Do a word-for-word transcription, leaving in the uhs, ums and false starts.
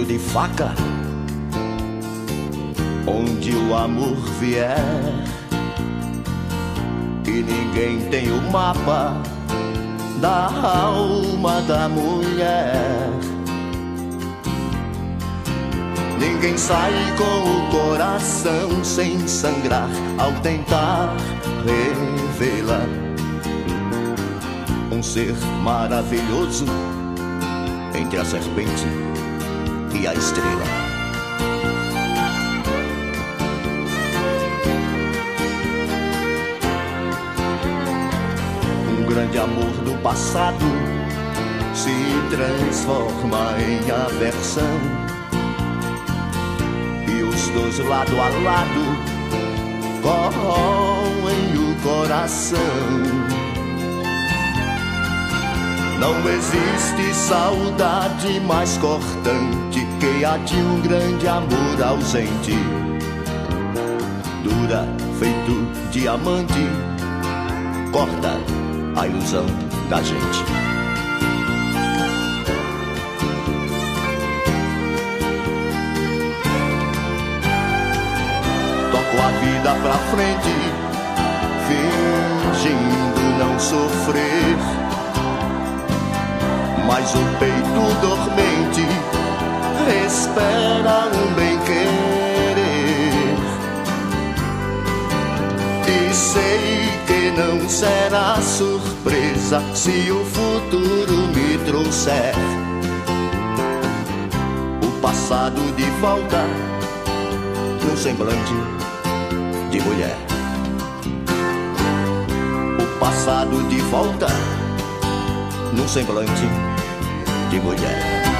filho de faca, onde o amor vier, e ninguém tem o mapa da alma da mulher. Ninguém sai com o coração sem sangrar ao tentar revelar um ser maravilhoso entre a serpente e a estrela. Um grande amor do passado se transforma em aversão, e os dois lado a lado corroem o coração. Não existe saudade mais cortante que a de um grande amor ausente. Dura feito diamante, corta a ilusão da gente. Toco a vida pra frente, fingindo não sofrer, mas o peito dormente espera um bem-querer. E sei que não será surpresa se o futuro me trouxer o passado de volta num semblante de mulher. O passado de volta num semblante de mulher.